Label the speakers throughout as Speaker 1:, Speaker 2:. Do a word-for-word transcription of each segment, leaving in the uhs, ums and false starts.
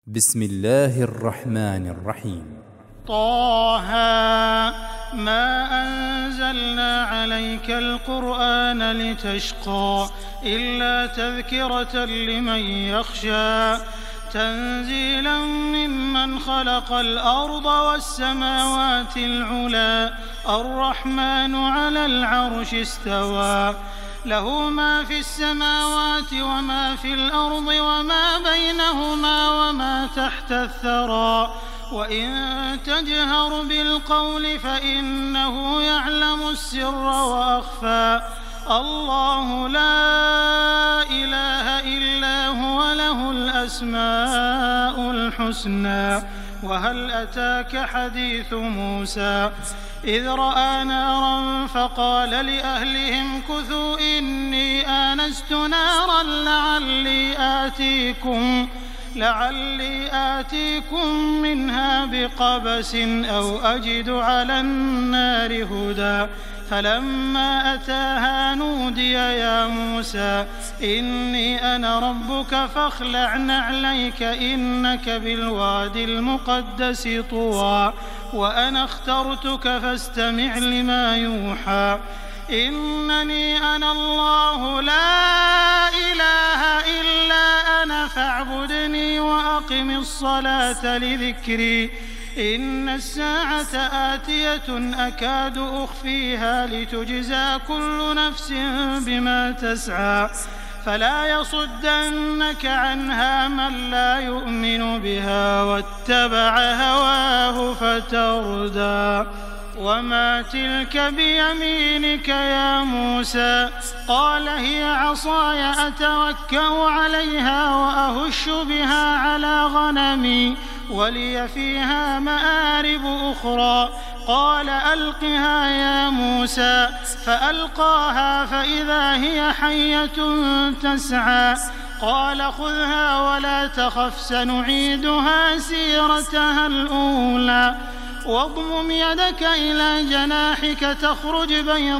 Speaker 1: بسم الله الرحمن الرحيم.
Speaker 2: طه ما أنزلنا عليك القرآن لتشقى إلا تذكرة لمن يخشى تنزيلا ممن خلق الأرض والسماوات العلى الرحمن على العرش استوى له ما في السماوات وما في الأرض وما بينهما وما تحت الثرى وإن تجهر بالقول فإنه يعلم السر وأخفى الله لا إله إلا هو له الأسماء الحسنى وهل أتاك حديث موسى إذ رأى نارا فقال لأهلهم كثوا إني آنست نارا لعلي آتيكم لعلي آتيكم منها بقبس أو أجد على النار هدى فلما أتاها نودي يا موسى إني أنا ربك فاخلع نعليك إنك بالواد المقدس طوى وأنا اخترتك فاستمع لما يوحى إنني أنا الله لا إله إلا أنا فاعبدني وأقم الصلاة لذكري إن الساعة آتية أكاد أخفيها لتجزى كل نفس بما تسعى فلا يصدنك عنها من لا يؤمن بها واتبع هواه فتردى وما تلك بيمينك يا موسى قال هي عصاي أتوكأ عليها وأهش بها على غنمي ولي فيها مآرب أخرى قال ألقها يا موسى فألقاها فإذا هي حية تسعى قال خذها ولا تخف سنعيدها سيرتها الأولى واضمم يدك إلى جناحك تخرج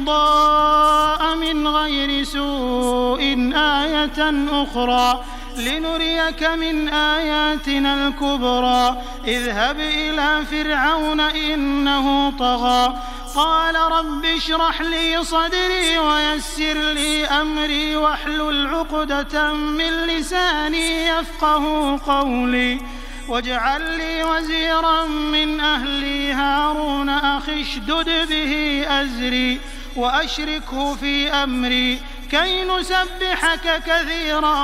Speaker 2: بيضاء من غير سوء آية أخرى لنريك من آياتنا الكبرى اذهب إلى فرعون إنه طغى قال رب اشرح لي صدري ويسر لي أمري واحلل عقدة من لساني يفقه قولي واجعل لي وزيرا من أهلي هارون أخي اشدد به أزري وأشركه في أمري كي نسبحك كثيرا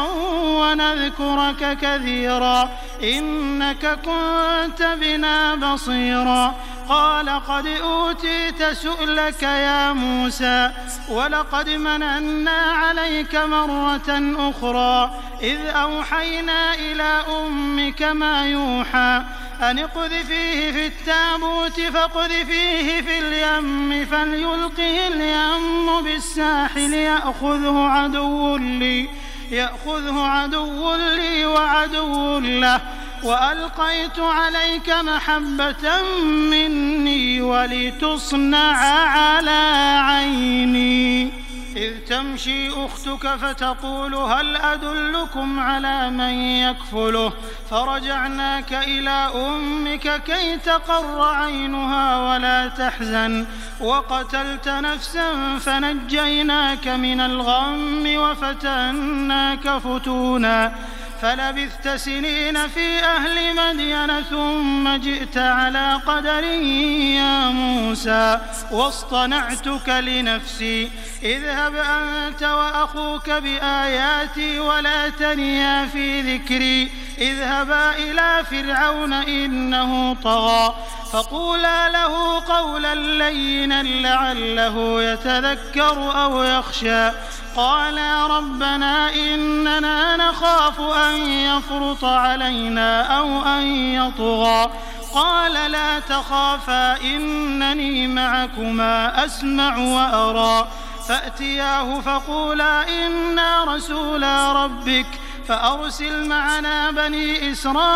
Speaker 2: ونذكرك كثيرا إنك كنت بنا بصيرا قال قد أوتيت سؤلك يا موسى ولقد مننا عليك مرة أخرى إذ أوحينا إلى أمك ما يوحى أن اقذفيه في التابوت فاقذفيه في اليم فليلقه اليم بالساحل يأخذه عدو لي يأخذه عدو لي وعدو له وألقيت عليك محبة مني ولتصنع على عيني إذ تمشي أختك فتقول هل أدلكم على من يكفله فرجعناك إلى أمك كي تقر عينها ولا تحزن وقتلت نفسا فنجيناك من الغم وفتناك فتونا فلبثت سنين في أهل مدين ثم جئت على قدر يا موسى واصطنعتك لنفسي اذهب أنت وأخوك بآياتي ولا تنيا في ذكري اذهبا إلى فرعون إنه طغى فقولا له قولا لينا لعله يتذكر أو يخشى قالا ربنا إننا نخاف أن يفرط علينا أو أن يطغى قال لا تخافا إنني معكما أسمع وأرى فأتياه فقولا إنا رسولا ربك فأرسل معنا بني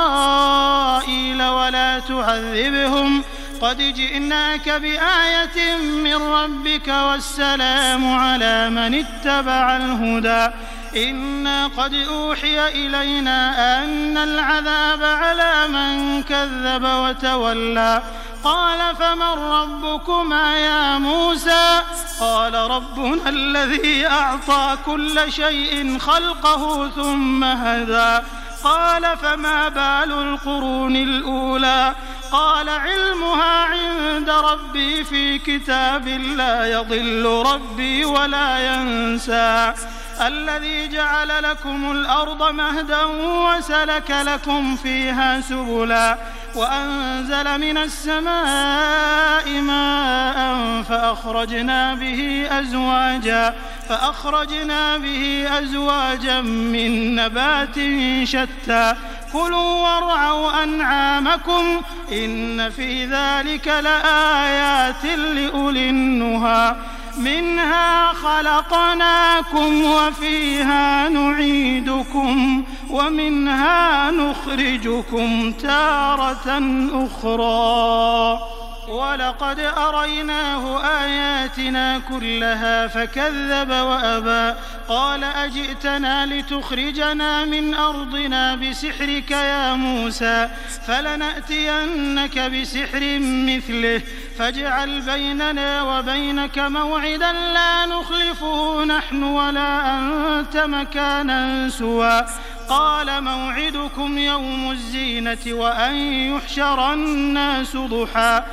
Speaker 2: إسرائيل ولا تعذبهم قد جئناك بآية من ربك والسلام على من اتبع الهدى إنا قد أوحي إلينا أن العذاب على من كذب وتولى قال فمن ربكما يا موسى قال ربنا الذي أعطى كل شيء خلقه ثم هدى قال فما بال القرون الأولى قال علمها عند ربي في كتاب لا يضل ربي ولا ينسى الذي جعل لكم الأرض مهدا وسلك لكم فيها سبلا وأنزل من السماء ماء فأخرجنا به أزواجا فأخرجنا به أزواجا من نبات شتى كلوا وارعوا أنعامكم إن في ذلك لآيات لأولي النهى منها خلقناكم وفيها نعيدكم ومنها نخرجكم تارة أخرى ولقد أريناه آياتنا كلها فكذب وأبى قال أجئتنا لتخرجنا من أرضنا بسحرك يا موسى فلنأتينك بسحر مثله فاجعل بيننا وبينك موعدا لا نخلفه نحن ولا أنت مكانا سوى قال موعدكم يوم الزينة وأن يحشر الناس ضحى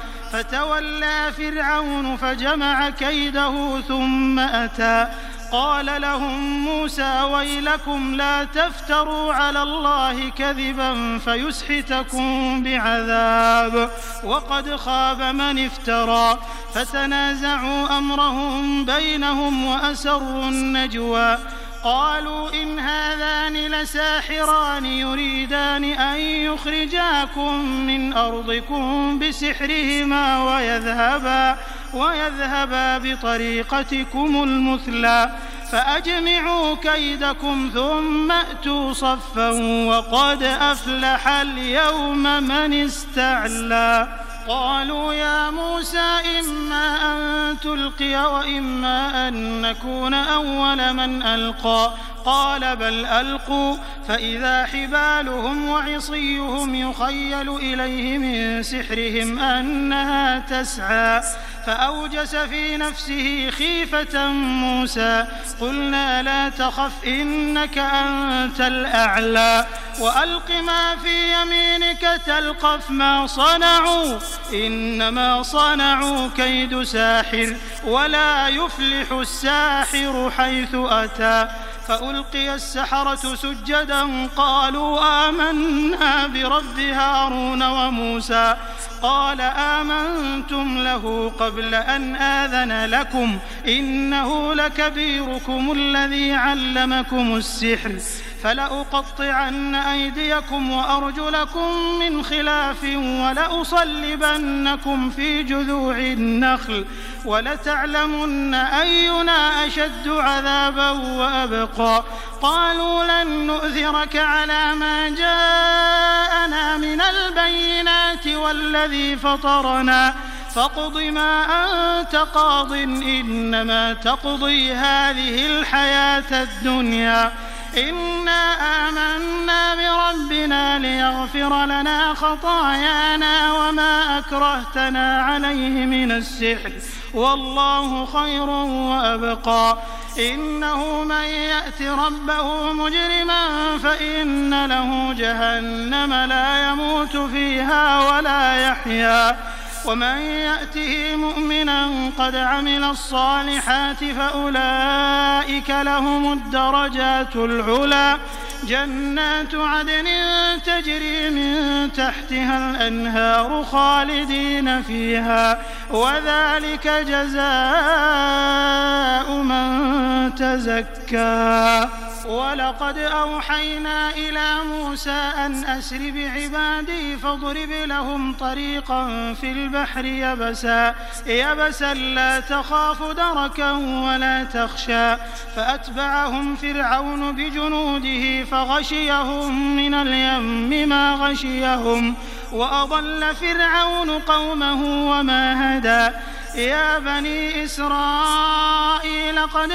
Speaker 2: فتولى فرعون فجمع كيده ثم أتى قال لهم موسى ويلكم لا تفتروا على الله كذبا فيسحتكم بعذاب وقد خاب من افترى فتنازعوا أمرهم بينهم وأسروا النجوى قالوا إن هذان لساحران يريدان أن يخرجاكم من أرضكم بسحرهما ويذهبا, ويذهبا بطريقتكم المثلى فأجمعوا كيدكم ثم أتوا صفا وقد أفلح اليوم من استعلى قالوا يا موسى إما أن تلقي وإما أن نكون أول من ألقى قال بل ألقوا فإذا حبالهم وعصيهم يخيل إليه من سحرهم أنها تسعى فأوجس في نفسه خيفة موسى قلنا لا تخف إنك أنت الأعلى وألق ما في يمينك تلقف ما صنعوا إنما صنعوا كيد ساحر ولا يفلح الساحر حيث أتى فألقي السحرة سجدا قالوا آمنا برب هارون وموسى قال آمنتم له قبل أن آذن لكم إنه لكبيركم الذي علمكم السحر فلأقطعن أيديكم وأرجلكم من خلاف ولأصلبنكم في جذوع النخل ولتعلمن أينا أشد عذابا وأبقى قالوا لن نؤثرك على ما جاءنا من البينات والذي فطرنا فاقض ما أنت قاض إنما تقضي هذه الحياة الدنيا إنا آمنا بربنا ليغفر لنا خطايانا وما أكرهتنا عليه من السحر والله خير وأبقى إنه من يأت ربه مجرما فإن له جهنم لا يموت فيها ولا يحيا ومن يأته مؤمنا قد عمل الصالحات فأولئك لهم الدرجات العلى جنات عدن تجري من تحتها الأنهار خالدين فيها وذلك جزاء من تزكى ولقد أوحينا إلى موسى أن أسر بعبادي فاضرب لهم طريقا في البحر يبسا يبسا لا تخاف دركا ولا تخشى فأتبعهم فرعون بجنوده فغشيهم من اليم ما غشيهم وأضل فرعون قومه وما هدى يا بني إسرائيل قد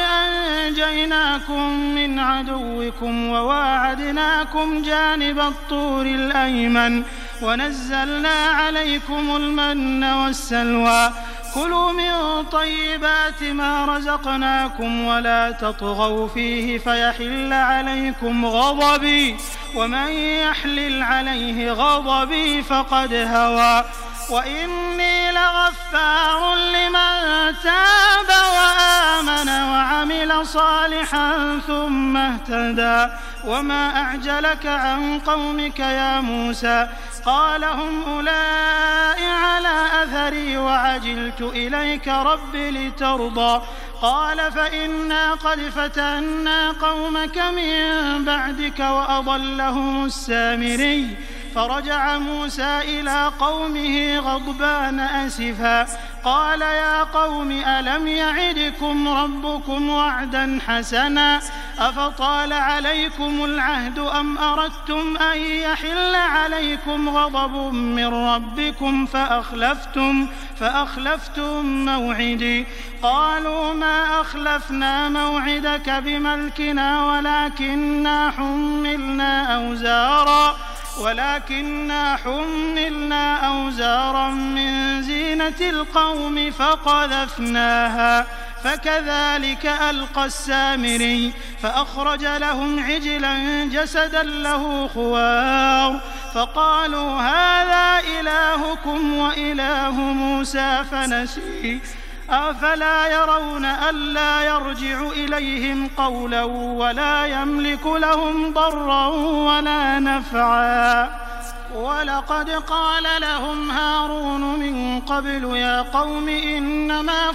Speaker 2: أنجيناكم من عدوكم وواعدناكم جانب الطور الأيمن ونزلنا عليكم المن والسلوى كلوا من طيبات ما رزقناكم ولا تطغوا فيه فيحل عليكم غضبي ومن يحلل عليه غضبي فقد هوى وإني لغفار لمن تاب وآمن وعمل صالحا ثم اهتدى وما أعجلك عن قومك يا موسى قال هم أولئك على أثري وعجلت إليك رب لترضى قال فإنا قد فتنا قومك من بعدك وأضلهم السامري فرجع موسى إلى قومه غضبان أسفا قال يا قوم ألم يعدكم ربكم وعدا حسنا أفطال عليكم العهد أم أردتم أن يحل عليكم غضب من ربكم فأخلفتم فأخلفتم موعدي قالوا ما أخلفنا موعدك بملكنا ولكننا حملنا أوزارا ولكننا حملنا أوزارا من زينة القوم فقذفناها فكذلك ألقى السامري فأخرج لهم عجلا جسدا له خوار فقالوا هذا إلهكم وإله موسى فنسي أفلا يرون ألا يرجع إليهم قولا ولا يملك لهم ضرا ولا نفعا ولقد قال لهم هارون من قبل يا قوم إنما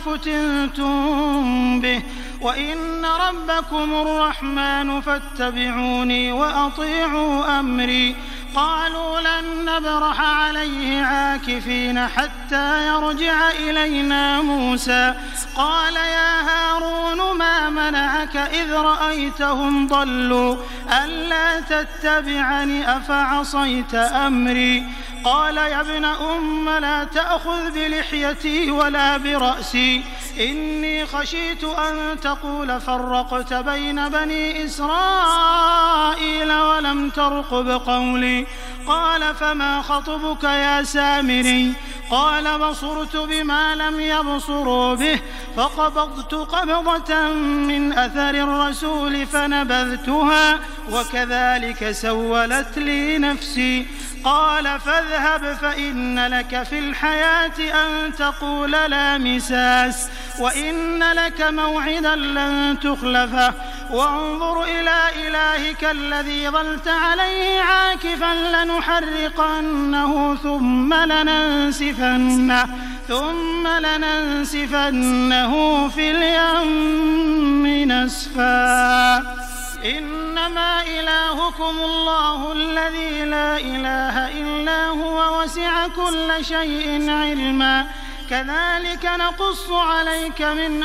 Speaker 2: فتنتم به وإن ربكم الرحمن فاتبعوني وأطيعوا أمري قالوا لن نبرح عليه عاكفين حتى يرجع إلينا موسى قال يا هارون ما منعك إذ رأيتهم ضلوا ألا تتبعني أفعصيت أمري قال يا ابن أم لا تأخذ بلحيتي ولا برأسي إني خشيت أن تقول فرقت بين بني إسرائيل ولم ترقب قولي قال فما خطبك يا سامري قال بصرت بما لم يبصروا به فقبضت قبضة من أثر الرسول فنبذتها وكذلك سولت لي نفسي قال فاذهب فإن لك في الحياة أن تقول لا مساس وإن لك موعدا لن تخلفه وانظر إلى إلهك الذي ظلت عليه عاكفا لنحرقنه ثم لننسفنه ثم لننسفنه في اليم نسفا إنما إلهكم الله الذي لا إله إلا هو وسع كل شيء علما كذلك نقص عليك من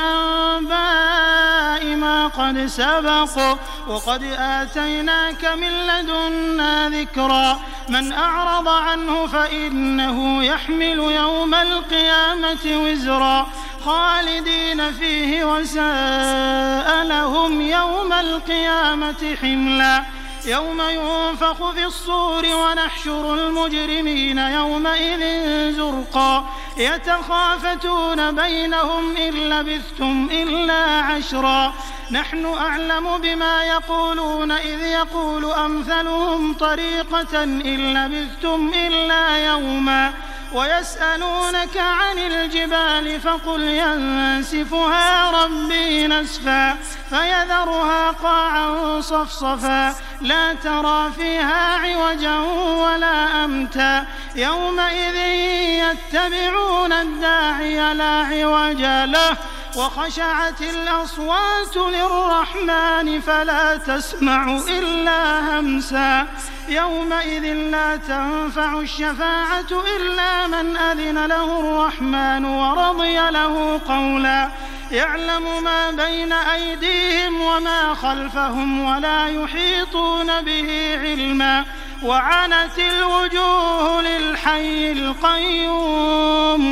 Speaker 2: أنباء ما قد سبق وقد آتيناك من لدنا ذكرا من أعرض عنه فإنه يحمل يوم القيامة وزرا خالدين فيه وساء لهم يوم القيامة حملا يوم ينفخ في الصور ونحشر المجرمين يومئذ زرقا يتخافتون بينهم إن لبثتم إلا عشرا نحن أعلم بما يقولون إذ يقول أمثلهم طريقة إن لبثتم إلا يوما ويسألونك عن الجبال فقل ينسفها ربي نسفا فيذرها قاعا صفصفا لا ترى فيها عوجا ولا أمتا يومئذ يتبعون الداعي لا عوج له وخشعت الأصوات للرحمن فلا تسمع إلا همسا يومئذ لا تنفع الشفاعة إلا من أذن له الرحمن ورضي له قولا يعلم ما بين أيديهم وما خلفهم ولا يحيطون به علما وعنت الوجوه للحي القيوم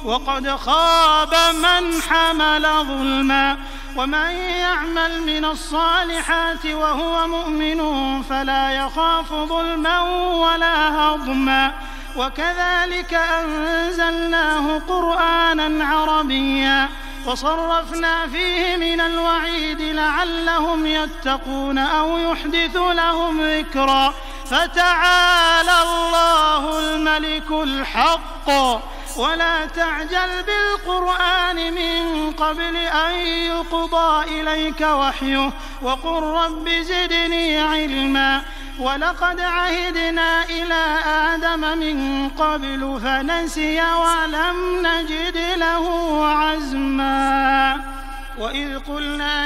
Speaker 2: وقد خاب من حمل ظلما ومن يعمل من الصالحات وهو مؤمن فلا يخاف ظلما ولا هضما وكذلك أنزلناه قرآنا عربيا وصرفنا فيه من الوعيد لعلهم يتقون أو يحدث لهم ذكرا فتعالى الله الملك الحق ولا تعجل بالقرآن من قبل أن يقضى إليك وحيه وقل رب زدني علما ولقد عهدنا إلى آدم من قبل فنسي ولم نجد له عزما وإذ قلنا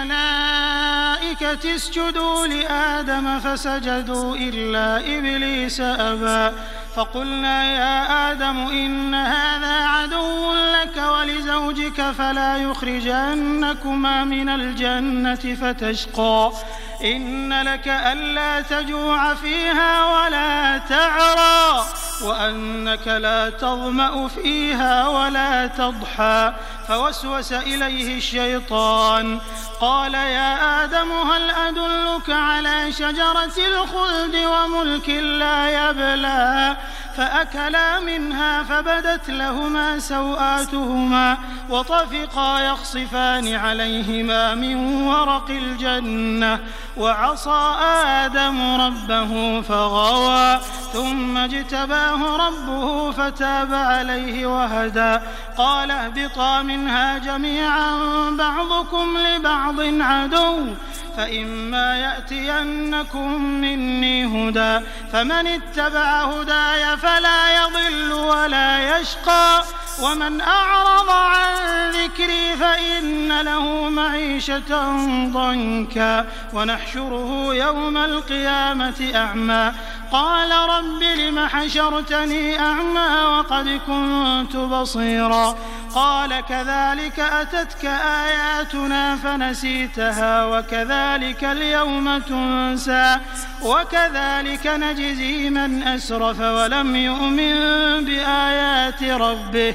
Speaker 2: للملائكة اسجدوا لآدم فسجدوا إلا إبليس أبى فقلنا يا آدم إن هذا عدو لك ولزوجك فلا يخرجنكما من الجنة فتشقى إن لك ألا تجوع فيها ولا تعرى وأنك لا تظمأ فيها ولا تضحى فوسوس إليه الشيطان قال يا آدم هل أدلك على شجرة الخلد وملك لا يبلى فأكلا منها فبدت لهما سوآتهما وطفقا يخصفان عليهما من ورق الجنة وعصى آدم ربه فغوى ثم اجتباه ربه فتاب عليه وهدى قال اهبطا منها جميعا بعضكم لبعض عدو فإما يأتينكم مني هدى فمن اتبع هداي فلا يضل ولا يشقى ومن أعرض عن ذكري فإن له معيشة ضنكا ونحشره يوم القيامة أعمى قال رب لم حشرتني أعمى وقد كنت بصيرا قال كذلك أتتك آياتنا فنسيتها وكذلك اليوم تنسى وكذلك نجزي من أسرف ولم يؤمن بآيات ربه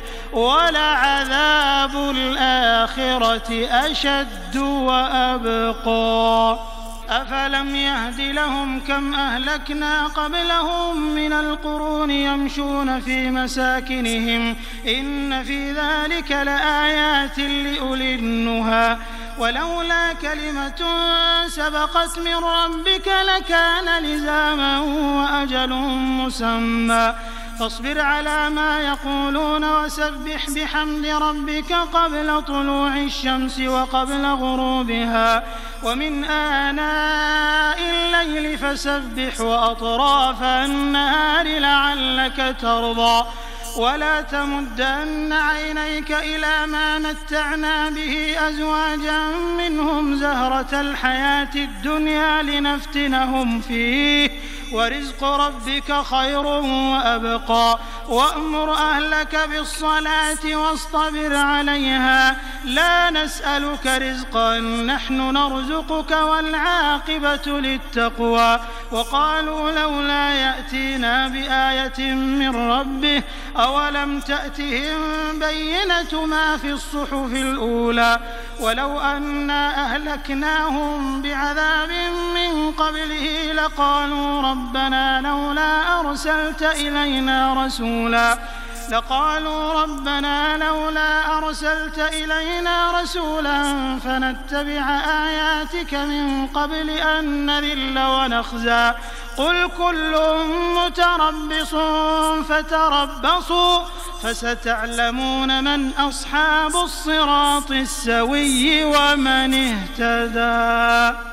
Speaker 2: ولعذاب الآخرة أشد وأبقى أفلم يهد لهم كم أهلكنا قبلهم من القرون يمشون في مساكنهم إن في ذلك لآيات لأولي النهى ولولا كلمة سبقت من ربك لكان لزاما وأجل مسمى فاصبر على ما يقولون وسبح بحمد ربك قبل طلوع الشمس وقبل غروبها ومن آناء الليل فسبح وأطراف النهار لعلك ترضى ولا تمدن عينيك إلى ما متعنا به أزواجا منهم زهرة الحياة الدنيا لنفتنهم فيه ورزق ربك خير وأبقى وأمر أهلك بالصلاة واصطبر عليها لا نسألك رزقا نحن نرزقك والعاقبة للتقوى وقالوا لولا يأتينا بآية من ربه أولم تأتهم بينة ما في الصحف الأولى ولو أنا أهلكناهم بعذاب من قبله لقالوا ربنا لولا أرسلت إلينا رسولا لقالوا ربنا لولا أرسلت إلينا رسولا فنتبع آياتك من قبل أن نذل ونخزى قل كل متربص فتربصوا فستعلمون من أصحاب الصراط السوي ومن اهتدى.